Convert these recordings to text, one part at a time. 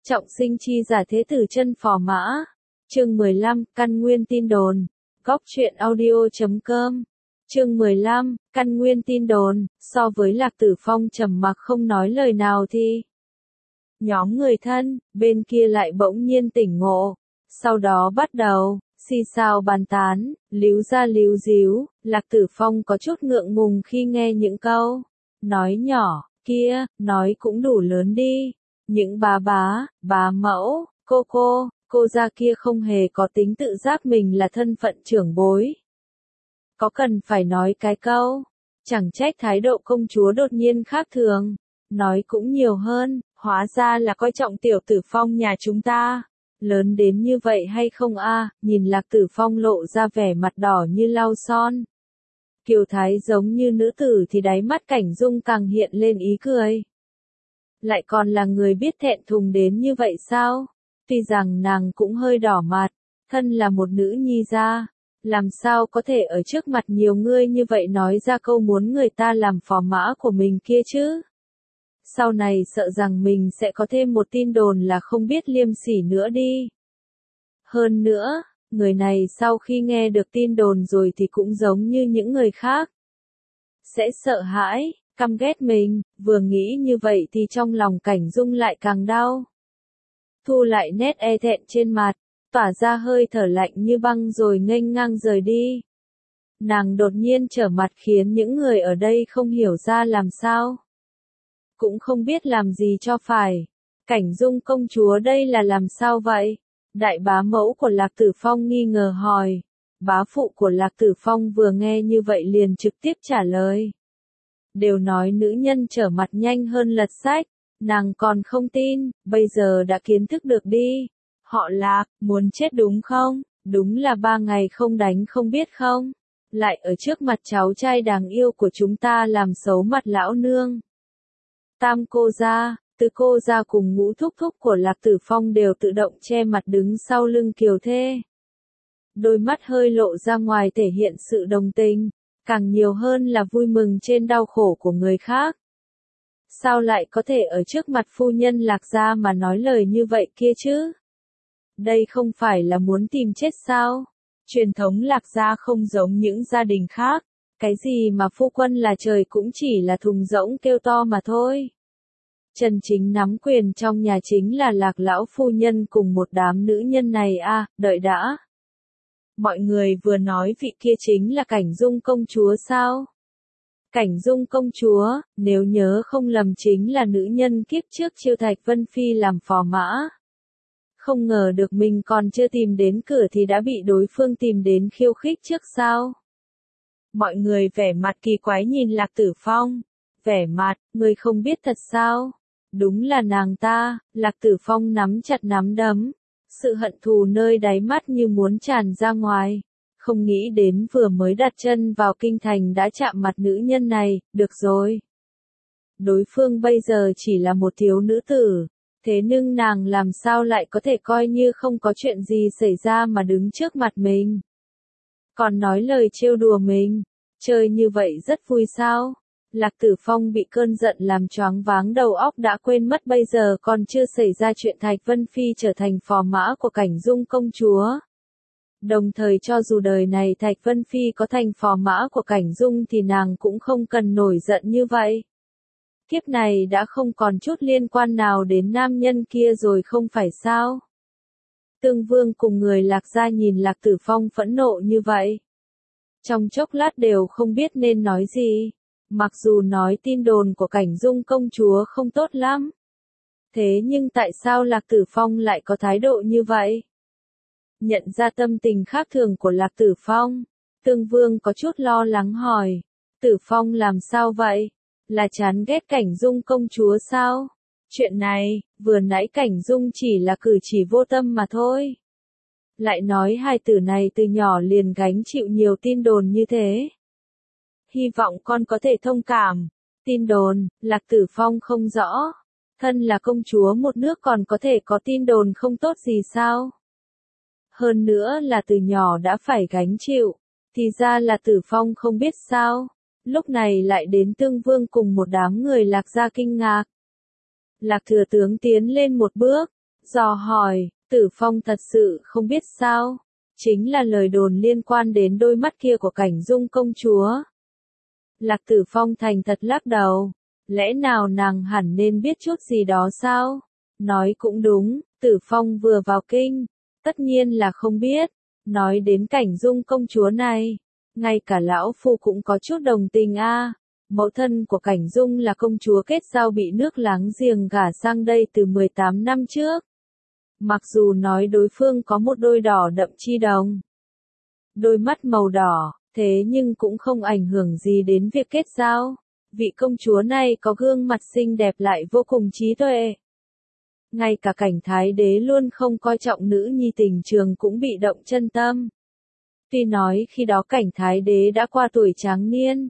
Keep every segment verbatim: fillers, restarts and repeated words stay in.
Trọng sinh chi giả thế tử chân phò mã. Chương mười lăm, căn nguyên tin đồn. Góc truyện audio chấm com. Chương mười lăm, căn nguyên tin đồn. So với Lạc Tử Phong trầm mặc không nói lời nào thì nhóm người thân bên kia lại bỗng nhiên tỉnh ngộ, sau đó bắt đầu xì xào bàn tán, líu ra líu díu. Lạc Tử Phong có chút ngượng ngùng khi nghe những câu nói nhỏ kia, nói cũng đủ lớn đi. Những bà bá, bá mẫu, cô cô, cô gia kia không hề có tính tự giác mình là thân phận trưởng bối. Có cần phải nói cái câu, chẳng trách thái độ công chúa đột nhiên khác thường. Nói cũng nhiều hơn, hóa ra là coi trọng tiểu Tử Phong nhà chúng ta. Lớn đến như vậy hay không a? Nhìn Lạc Tử Phong lộ ra vẻ mặt đỏ như lau son. Kiều thái giống như nữ tử thì đáy mắt Cảnh Dung càng hiện lên ý cười. Lại còn là người biết thẹn thùng đến như vậy sao? Tuy rằng nàng cũng hơi đỏ mặt, thân là một nữ nhi gia, làm sao có thể ở trước mặt nhiều người như vậy nói ra câu muốn người ta làm phò mã của mình kia chứ? Sau này sợ rằng mình sẽ có thêm một tin đồn là không biết liêm sỉ nữa đi. Hơn nữa, người này sau khi nghe được tin đồn rồi thì cũng giống như những người khác. Sẽ sợ hãi, căm ghét mình, vừa nghĩ như vậy thì trong lòng Cảnh Dung lại càng đau. Thu lại nét e thẹn trên mặt, tỏa ra hơi thở lạnh như băng rồi nghênh ngang rời đi. Nàng đột nhiên trở mặt khiến những người ở đây không hiểu ra làm sao. Cũng không biết làm gì cho phải. Cảnh Dung công chúa đây là làm sao vậy? Đại bá mẫu của Lạc Tử Phong nghi ngờ hỏi. Bá phụ của Lạc Tử Phong vừa nghe như vậy liền trực tiếp trả lời. Đều nói nữ nhân trở mặt nhanh hơn lật sách, nàng còn không tin, bây giờ đã kiến thức được đi. Họ Lạc, muốn chết đúng không? Đúng là ba ngày không đánh không biết không? Lại ở trước mặt cháu trai đáng yêu của chúng ta làm xấu mặt lão nương. Tam cô gia, tứ cô gia cùng ngũ thúc thúc của Lạc Tử Phong đều tự động che mặt đứng sau lưng Kiều thê. Đôi mắt hơi lộ ra ngoài thể hiện sự đồng tình, càng nhiều hơn là vui mừng trên đau khổ của người khác. Sao lại có thể ở trước mặt phu nhân Lạc gia mà nói lời như vậy kia chứ? Đây không phải là muốn tìm chết sao? Truyền thống Lạc gia không giống những gia đình khác, cái gì mà phu quân là trời cũng chỉ là thùng rỗng kêu to mà thôi. Chân chính nắm quyền trong nhà chính là Lạc lão phu nhân cùng một đám nữ nhân này a, à, đợi đã. Mọi người vừa nói vị kia chính là Cảnh Dung công chúa sao? Cảnh Dung công chúa, nếu nhớ không lầm chính là nữ nhân kiếp trước chiêu Thạch Vân Phi làm phò mã. Không ngờ được mình còn chưa tìm đến cửa thì đã bị đối phương tìm đến khiêu khích trước sao? Mọi người vẻ mặt kỳ quái nhìn Lạc Tử Phong. Vẻ mặt, người không biết thật sao? Đúng là nàng ta. Lạc Tử Phong nắm chặt nắm đấm. Sự hận thù nơi đáy mắt như muốn tràn ra ngoài. Không nghĩ đến vừa mới đặt chân vào kinh thành đã chạm mặt nữ nhân này, được rồi. Đối phương bây giờ chỉ là một thiếu nữ tử. Thế nhưng nàng làm sao lại có thể coi như không có chuyện gì xảy ra mà đứng trước mặt mình. Còn nói lời trêu đùa mình. Chơi như vậy rất vui sao? Lạc Tử Phong bị cơn giận làm choáng váng đầu óc đã quên mất bây giờ còn chưa xảy ra chuyện Thạch Vân Phi trở thành phò mã của Cảnh Dung công chúa. Đồng thời cho dù đời này Thạch Vân Phi có thành phò mã của Cảnh Dung thì nàng cũng không cần nổi giận như vậy. Kiếp này đã không còn chút liên quan nào đến nam nhân kia rồi không phải sao? Tương Vương cùng người Lạc gia nhìn Lạc Tử Phong phẫn nộ như vậy. Trong chốc lát đều không biết nên nói gì. Mặc dù nói tin đồn của Cảnh Dung công chúa không tốt lắm. Thế nhưng tại sao Lạc Tử Phong lại có thái độ như vậy? Nhận ra tâm tình khác thường của Lạc Tử Phong, Tương Vương có chút lo lắng hỏi. Tử Phong làm sao vậy? Là chán ghét Cảnh Dung công chúa sao? Chuyện này, vừa nãy Cảnh Dung chỉ là cử chỉ vô tâm mà thôi. Lại nói hai tử này từ nhỏ liền gánh chịu nhiều tin đồn như thế. Hy vọng con có thể thông cảm. Tin đồn, Lạc Tử Phong không rõ. Thân là công chúa một nước còn có thể có tin đồn không tốt gì sao? Hơn nữa là từ nhỏ đã phải gánh chịu. Thì ra là Tử Phong không biết sao. Lúc này lại đến Tương Vương cùng một đám người Lạc gia kinh ngạc. Lạc thừa tướng tiến lên một bước, dò hỏi, Tử Phong thật sự không biết sao, chính là lời đồn liên quan đến đôi mắt kia của Cảnh Dung công chúa. Lạc Tử Phong thành thật lắc đầu, lẽ nào nàng hẳn nên biết chút gì đó sao? Nói cũng đúng, Tử Phong vừa vào kinh, tất nhiên là không biết. Nói đến Cảnh Dung công chúa này, ngay cả lão phu cũng có chút đồng tình a. Mẫu thân của Cảnh Dung là công chúa kết giao bị nước láng giềng gả sang đây từ mười tám năm trước. Mặc dù nói đối phương có một đôi đỏ đậm chi đồng, đôi mắt màu đỏ, thế nhưng cũng không ảnh hưởng gì đến việc kết giao. Vị công chúa này có gương mặt xinh đẹp lại vô cùng trí tuệ. Ngay cả Cảnh Thái Đế luôn không coi trọng nữ nhi Tình Trường cũng bị động chân tâm. Tuy nói khi đó Cảnh Thái Đế đã qua tuổi tráng niên,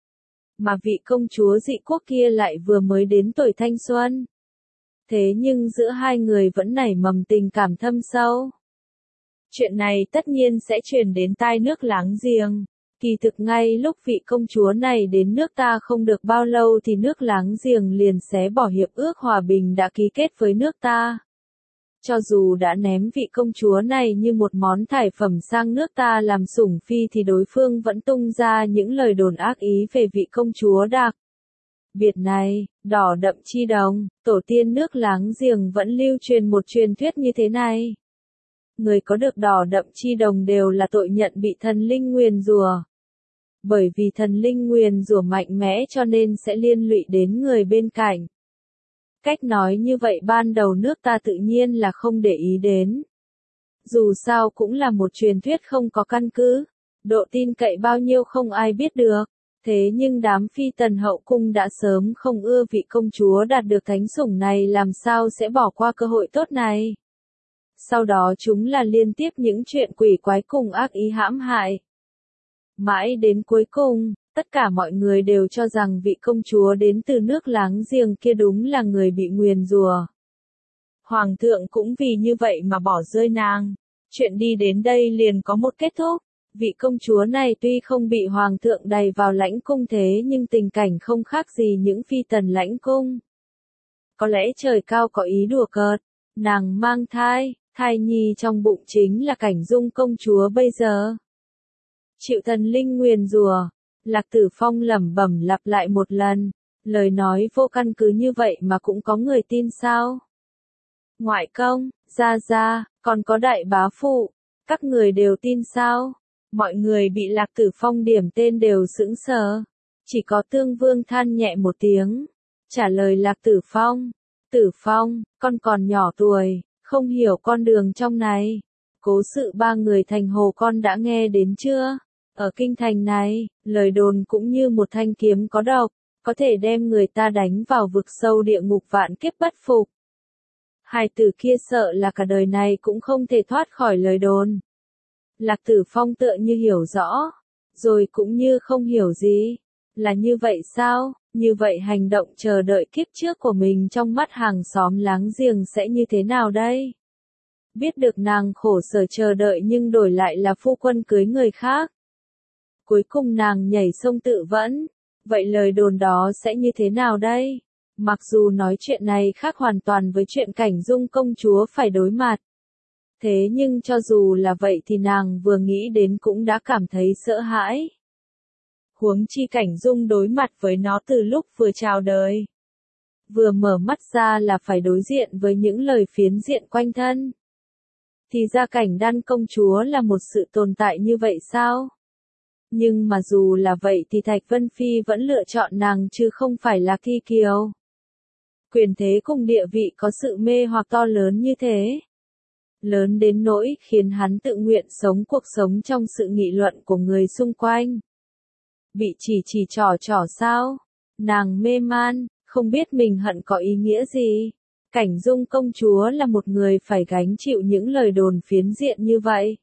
mà vị công chúa dị quốc kia lại vừa mới đến tuổi thanh xuân. Thế nhưng giữa hai người vẫn nảy mầm tình cảm thâm sâu. Chuyện này tất nhiên sẽ truyền đến tai nước láng giềng. Kỳ thực ngay lúc vị công chúa này đến nước ta không được bao lâu thì nước láng giềng liền xé bỏ hiệp ước hòa bình đã ký kết với nước ta. Cho dù đã ném vị công chúa này như một món thải phẩm sang nước ta làm sủng phi thì đối phương vẫn tung ra những lời đồn ác ý về vị công chúa đặc biệt này. Đỏ đậm chi đồng, tổ tiên nước láng giềng vẫn lưu truyền một truyền thuyết như thế này. Người có được đỏ đậm chi đồng đều là tội nhận bị thần linh nguyền rủa. Bởi vì thần linh nguyền rủa mạnh mẽ cho nên sẽ liên lụy đến người bên cạnh. Cách nói như vậy ban đầu nước ta tự nhiên là không để ý đến. Dù sao cũng là một truyền thuyết không có căn cứ, độ tin cậy bao nhiêu không ai biết được. Thế nhưng đám phi tần hậu cung đã sớm không ưa vị công chúa đạt được thánh sủng này, làm sao sẽ bỏ qua cơ hội tốt này. Sau đó chúng là liên tiếp những chuyện quỷ quái cùng ác ý hãm hại. Mãi đến cuối cùng, tất cả mọi người đều cho rằng vị công chúa đến từ nước láng giềng kia đúng là người bị nguyền rủa. Hoàng thượng cũng vì như vậy mà bỏ rơi nàng. Chuyện đi đến đây liền có một kết thúc. Vị công chúa này tuy không bị hoàng thượng đày vào lãnh cung thế nhưng tình cảnh không khác gì những phi tần lãnh cung. Có lẽ trời cao có ý đùa cợt, nàng mang thai, thai nhi trong bụng chính là Cảnh Dung công chúa bây giờ. Chịu thần linh nguyền rủa, Lạc Tử Phong lẩm bẩm lặp lại một lần, lời nói vô căn cứ như vậy mà cũng có người tin sao? Ngoại công, gia gia, còn có đại bá phụ, các người đều tin sao? Mọi người bị Lạc Tử Phong điểm tên đều sững sờ. Chỉ có Tương Vương than nhẹ một tiếng, trả lời Lạc Tử Phong. Tử Phong, con còn nhỏ tuổi, không hiểu con đường trong này. Cố sự ba người thành hồ con đã nghe đến chưa? Ở kinh thành này, lời đồn cũng như một thanh kiếm có độc, có thể đem người ta đánh vào vực sâu địa ngục vạn kiếp bất phục. Hài tử kia sợ là cả đời này cũng không thể thoát khỏi lời đồn. Lạc Tử Phong tựa như hiểu rõ, rồi cũng như không hiểu gì. Là như vậy sao? Như vậy hành động chờ đợi kiếp trước của mình trong mắt hàng xóm láng giềng sẽ như thế nào đây? Biết được nàng khổ sở chờ đợi nhưng đổi lại là phu quân cưới người khác. Cuối cùng nàng nhảy sông tự vẫn. Vậy lời đồn đó sẽ như thế nào đây? Mặc dù nói chuyện này khác hoàn toàn với chuyện Cảnh Dung công chúa phải đối mặt. Thế nhưng cho dù là vậy thì nàng vừa nghĩ đến cũng đã cảm thấy sợ hãi. Huống chi Cảnh Dung đối mặt với nó từ lúc vừa chào đời. Vừa mở mắt ra là phải đối diện với những lời phiến diện quanh thân. Thì ra Cảnh Đan công chúa là một sự tồn tại như vậy sao? Nhưng mà dù là vậy thì Thạch Vân Phi vẫn lựa chọn nàng chứ không phải là Thi Kiều. Quyền thế cùng địa vị có sự mê hoặc to lớn như thế. Lớn đến nỗi khiến hắn tự nguyện sống cuộc sống trong sự nghị luận của người xung quanh. Bị chỉ chỉ trỏ trỏ sao? Nàng mê man, không biết mình hận có ý nghĩa gì. Cảnh Dung công chúa là một người phải gánh chịu những lời đồn phiến diện như vậy.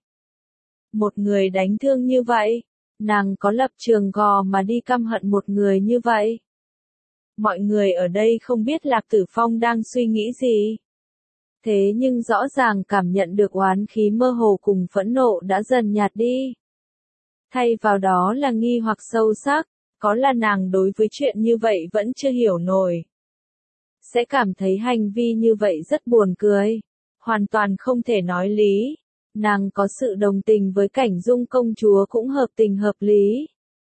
Một người đánh thương như vậy. Nàng có lập trường gò mà đi căm hận một người như vậy. Mọi người ở đây không biết Lạc Tử Phong đang suy nghĩ gì. Thế nhưng rõ ràng cảm nhận được oán khí mơ hồ cùng phẫn nộ đã dần nhạt đi. Thay vào đó là nghi hoặc sâu sắc, có là nàng đối với chuyện như vậy vẫn chưa hiểu nổi. Sẽ cảm thấy hành vi như vậy rất buồn cười. hoàn toàn không thể nói lý. Nàng có sự đồng tình với Cảnh Dung công chúa cũng hợp tình hợp lý.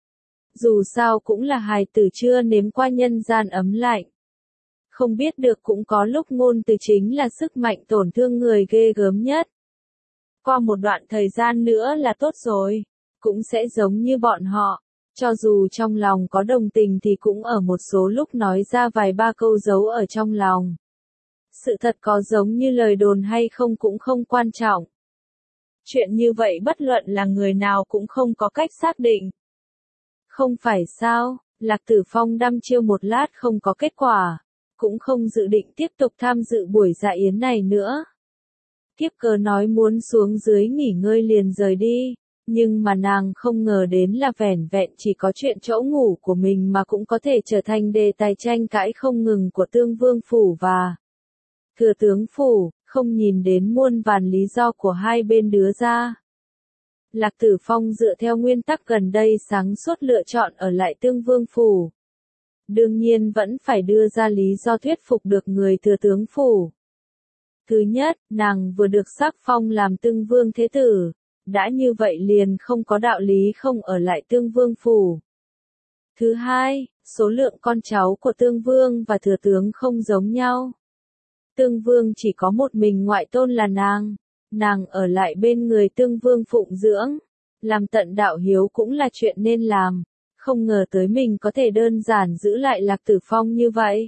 Dù sao cũng là hài tử chưa nếm qua nhân gian ấm lạnh. Không biết được cũng có lúc ngôn từ chính là sức mạnh tổn thương người ghê gớm nhất. Qua một đoạn thời gian nữa là tốt rồi, cũng sẽ giống như bọn họ, cho dù trong lòng có đồng tình thì cũng ở một số lúc nói ra vài ba câu giấu ở trong lòng. Sự thật có giống như lời đồn hay không cũng không quan trọng. Chuyện như vậy bất luận là người nào cũng không có cách xác định. Không phải sao, Lạc Tử Phong đăm chiêu một lát không có kết quả, cũng không dự định tiếp tục tham dự buổi dạ yến này nữa. Tiếp cớ nói muốn xuống dưới nghỉ ngơi liền rời đi, nhưng mà nàng không ngờ đến là vẻn vẹn chỉ có chuyện chỗ ngủ của mình mà cũng có thể trở thành đề tài tranh cãi không ngừng của Tương Vương Phủ và Thừa Tướng Phủ, không nhìn đến muôn vàn lý do của hai bên đưa ra. Lạc Tử Phong dựa theo nguyên tắc gần đây sáng suốt lựa chọn ở lại Tương Vương Phủ. Đương nhiên vẫn phải đưa ra lý do thuyết phục được người Thừa Tướng Phủ. Thứ nhất, nàng vừa được sắc phong làm Tương Vương Thế Tử, đã như vậy liền không có đạo lý không ở lại Tương Vương Phủ. Thứ hai, số lượng con cháu của Tương Vương và Thừa Tướng không giống nhau. Tương Vương chỉ có một mình ngoại tôn là nàng, nàng ở lại bên người Tương Vương phụng dưỡng, làm tận đạo hiếu cũng là chuyện nên làm, không ngờ tới mình có thể đơn giản giữ lại Lạc Tử Phong như vậy.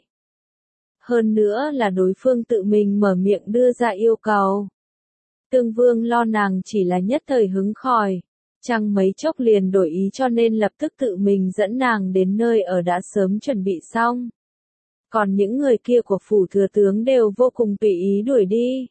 Hơn nữa là đối phương tự mình mở miệng đưa ra yêu cầu. Tương Vương lo nàng chỉ là nhất thời hứng khòi, chẳng mấy chốc liền đổi ý cho nên lập tức tự mình dẫn nàng đến nơi ở đã sớm chuẩn bị xong. Còn những người kia của phủ thừa tướng đều vô cùng tùy ý đuổi đi.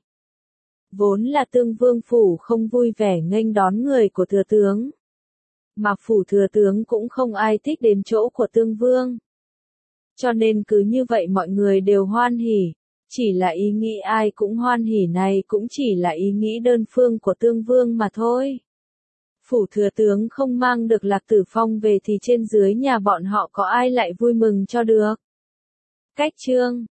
Vốn là Tương Vương phủ không vui vẻ nghênh đón người của thừa tướng. Mà phủ thừa tướng cũng không ai thích đến chỗ của Tương Vương. Cho nên cứ như vậy mọi người đều hoan hỉ. Chỉ là ý nghĩ ai cũng hoan hỉ này cũng chỉ là ý nghĩ đơn phương của Tương Vương mà thôi. Phủ thừa tướng không mang được Lạc Tử Phong về thì trên dưới nhà bọn họ có ai lại vui mừng cho được. Cách chương